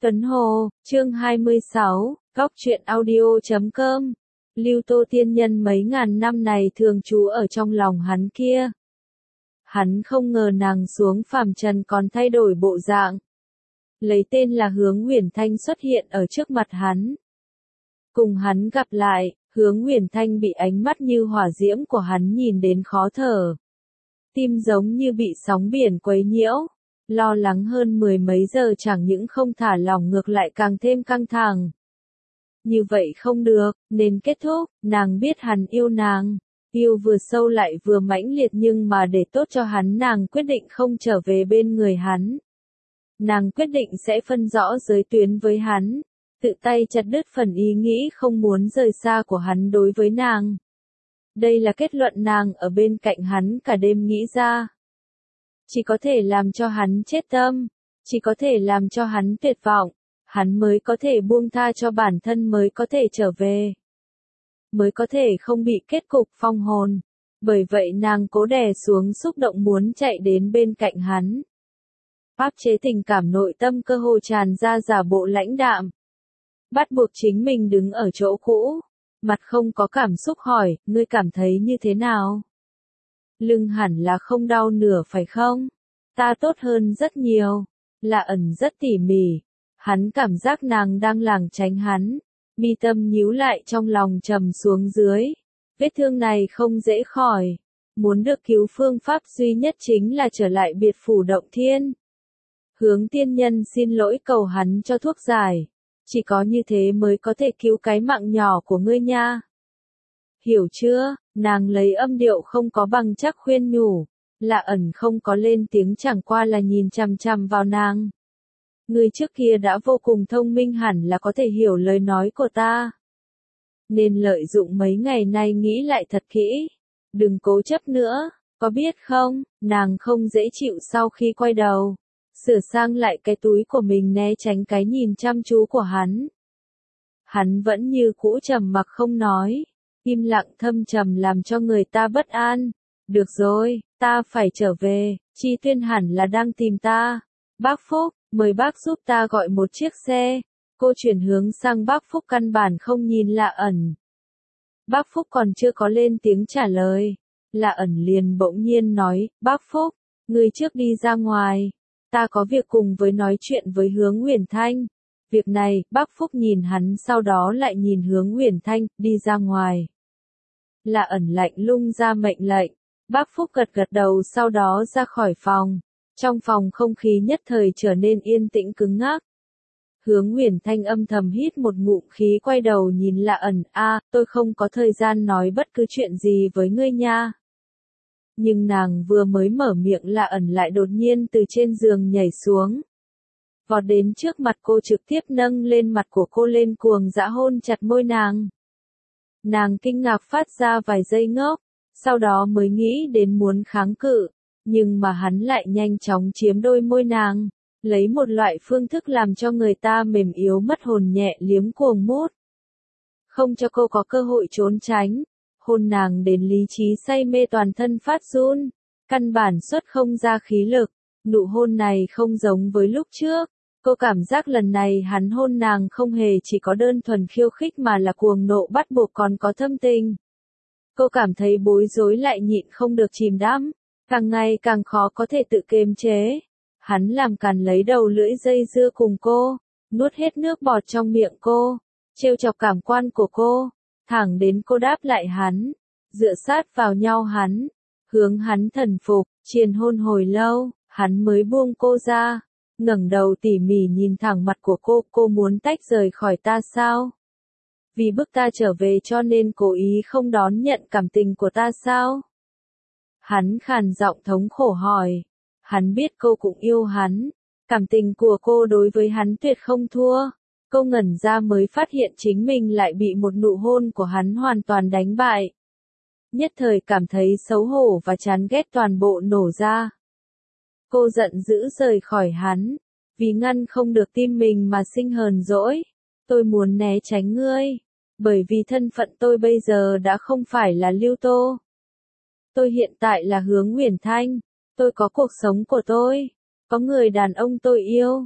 Tuấn Hồ, chương 26, Góc truyện audio.com. Lưu Tô tiên nhân mấy ngàn năm này thường trú ở trong lòng hắn kia. Hắn không ngờ nàng xuống phàm trần còn thay đổi bộ dạng. Lấy tên là Hướng Huyền Thanh xuất hiện ở trước mặt hắn. Cùng hắn gặp lại, Hướng Huyền Thanh bị ánh mắt như hỏa diễm của hắn nhìn đến khó thở. Tim giống như bị sóng biển quấy nhiễu. Lo lắng hơn mười mấy giờ chẳng những không thả lỏng ngược lại càng thêm căng thẳng. Như vậy không được, nên kết thúc, nàng biết hắn yêu nàng. Yêu vừa sâu lại vừa mãnh liệt nhưng mà để tốt cho hắn nàng quyết định không trở về bên người hắn. Nàng quyết định sẽ phân rõ giới tuyến với hắn, tự tay chặt đứt phần ý nghĩ không muốn rời xa của hắn đối với nàng. Đây là kết luận nàng ở bên cạnh hắn cả đêm nghĩ ra. Chỉ có thể làm cho hắn chết tâm, chỉ có thể làm cho hắn tuyệt vọng, hắn mới có thể buông tha cho bản thân mới có thể trở về. Mới có thể không bị kết cục phong hồn. Bởi vậy nàng cố đè xuống xúc động muốn chạy đến bên cạnh hắn. Áp chế tình cảm nội tâm cơ hồ tràn ra giả bộ lãnh đạm. Bắt buộc chính mình đứng ở chỗ cũ, mặt không có cảm xúc hỏi, ngươi cảm thấy như thế nào? Lưng hẳn là không đau nửa phải không? Ta tốt hơn rất nhiều. Lạ ẩn rất tỉ mỉ. Hắn cảm giác nàng đang lảng tránh hắn. Mi tâm nhíu lại trong lòng trầm xuống dưới. Vết thương này không dễ khỏi. Muốn được cứu phương pháp duy nhất chính là trở lại biệt phủ Động Thiên. Hướng tiên nhân xin lỗi cầu hắn cho thuốc giải. Chỉ có như thế mới có thể cứu cái mạng nhỏ của ngươi nha. Hiểu chưa? Nàng lấy âm điệu không có bằng chắc khuyên nhủ. Lạ ẩn không có lên tiếng chẳng qua là nhìn chằm chằm vào nàng. Người trước kia đã vô cùng thông minh hẳn là có thể hiểu lời nói của ta. Nên lợi dụng mấy ngày nay nghĩ lại thật kỹ. Đừng cố chấp nữa, có biết không, nàng không dễ chịu sau khi quay đầu. Sửa sang lại cái túi của mình né tránh cái nhìn chăm chú của hắn. Hắn vẫn như cũ trầm mặc không nói. Im lặng thâm trầm làm cho người ta bất an. Được rồi, ta phải trở về, Chi Tuyên hẳn là đang tìm ta. Bác Phúc, mời bác giúp ta gọi một chiếc xe. Cô chuyển hướng sang bác Phúc căn bản không nhìn Lạ ẩn. Bác Phúc còn chưa có lên tiếng trả lời. Lạ ẩn liền bỗng nhiên nói, bác Phúc, người trước đi ra ngoài. Ta có việc cùng với nói chuyện với Hướng Huyền Thanh. Việc này, bác Phúc nhìn hắn sau đó lại nhìn Hướng Huyền Thanh, đi ra ngoài. Lạ ẩn lạnh lùng ra mệnh lệnh. Bác Phúc gật gật đầu sau đó ra khỏi phòng. Trong phòng không khí nhất thời trở nên yên tĩnh cứng ngắc. Hướng Huyền Thanh âm thầm hít một ngụm khí quay đầu nhìn Lạ ẩn, tôi không có thời gian nói bất cứ chuyện gì với ngươi nha. Nhưng nàng vừa mới mở miệng Lạ ẩn lại đột nhiên từ trên giường nhảy xuống. Vọt đến trước mặt cô trực tiếp nâng lên mặt của cô lên cuồng dã hôn chặt môi nàng. Nàng kinh ngạc phát ra vài giây ngốc, sau đó mới nghĩ đến muốn kháng cự, nhưng mà hắn lại nhanh chóng chiếm đôi môi nàng, lấy một loại phương thức làm cho người ta mềm yếu mất hồn nhẹ liếm cuồng mút. Không cho cô có cơ hội trốn tránh, hôn nàng đến lý trí say mê toàn thân phát run, căn bản xuất không ra khí lực, nụ hôn này không giống với lúc trước. Cô cảm giác lần này hắn hôn nàng không hề chỉ có đơn thuần khiêu khích mà là cuồng nộ bắt buộc còn có thâm tình. Cô cảm thấy bối rối lại nhịn không được chìm đắm, càng ngày càng khó có thể tự kiềm chế. Hắn làm càn lấy đầu lưỡi dây dưa cùng cô, nuốt hết nước bọt trong miệng cô, trêu chọc cảm quan của cô, thẳng đến cô đáp lại hắn, dựa sát vào nhau hắn, hướng hắn thần phục, triền hôn hồi lâu, hắn mới buông cô ra. Ngẩng đầu tỉ mỉ nhìn thẳng mặt của cô muốn tách rời khỏi ta sao? Vì bức ta trở về cho nên cố ý không đón nhận cảm tình của ta sao? Hắn khàn giọng thống khổ hỏi. Hắn biết cô cũng yêu hắn. Cảm tình của cô đối với hắn tuyệt không thua. Cô ngẩn ra mới phát hiện chính mình lại bị một nụ hôn của hắn hoàn toàn đánh bại. Nhất thời cảm thấy xấu hổ và chán ghét toàn bộ nổ ra. Cô giận dữ rời khỏi hắn, vì ngăn không được tim mình mà sinh hờn dỗi. Tôi muốn né tránh ngươi, bởi vì thân phận tôi bây giờ đã không phải là Lưu Tô. Tôi hiện tại là Hướng Huyền Thanh, tôi có cuộc sống của tôi, có người đàn ông tôi yêu,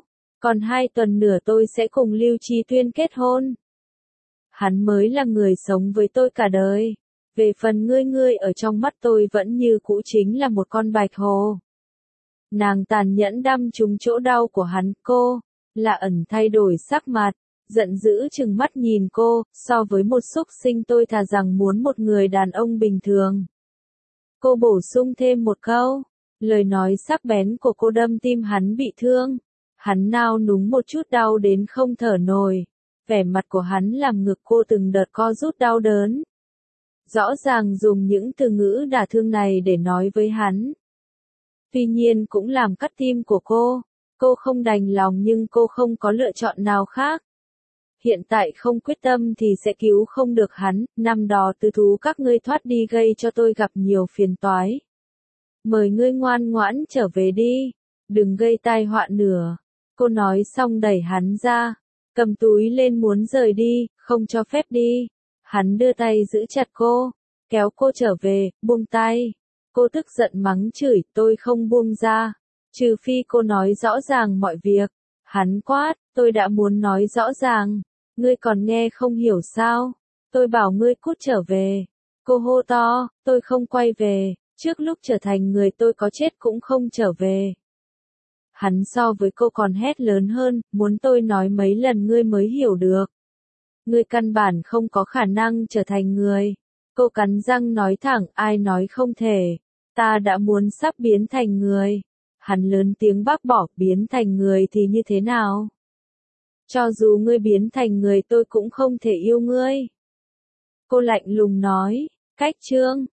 Còn 2 tuần nữa tôi sẽ cùng Lưu Chi Tuyên kết hôn. Hắn mới là người sống với tôi cả đời. Về phần ngươi ở trong mắt tôi vẫn như cũ chính là một con bạch hồ. Nàng tàn nhẫn đâm trúng chỗ đau của hắn. Cô, là ẩn thay đổi sắc mặt, giận dữ trừng mắt nhìn cô, so với một súc sinh tôi thà rằng muốn một người đàn ông bình thường. Cô bổ sung thêm một câu, lời nói sắc bén của cô đâm tim hắn bị thương. Hắn nao núng một chút đau đến không thở nổi. Vẻ mặt của hắn làm ngực cô từng đợt co rút đau đớn. Rõ ràng dùng những từ ngữ đả thương này để nói với hắn. Tuy nhiên cũng làm cắt tim của cô. Cô không đành lòng nhưng cô không có lựa chọn nào khác. Hiện tại không quyết tâm thì sẽ cứu không được hắn. Năm đó tứ thú các ngươi thoát đi gây cho tôi gặp nhiều phiền toái. Mời ngươi ngoan ngoãn trở về đi. Đừng gây tai họa nữa. Cô nói xong đẩy hắn ra. Cầm túi lên muốn rời đi, không cho phép đi. Hắn đưa tay giữ chặt cô, kéo cô trở về, buông tay. Cô tức giận mắng chửi, tôi không buông ra. Trừ phi cô nói rõ ràng mọi việc. Hắn quát, tôi đã muốn nói rõ ràng. Ngươi còn nghe không hiểu sao? Tôi bảo ngươi cút trở về. Cô hô to, tôi không quay về. Trước lúc trở thành người tôi có chết cũng không trở về. Hắn so với cô còn hét lớn hơn, muốn tôi nói mấy lần ngươi mới hiểu được. Ngươi căn bản không có khả năng trở thành người. Cô cắn răng nói thẳng, ai nói không thể. Ta đã muốn sắp biến thành người. Hắn lớn tiếng bác bỏ, biến thành người thì như thế nào? Cho dù ngươi biến thành người tôi cũng không thể yêu ngươi. Cô lạnh lùng nói, cách chương.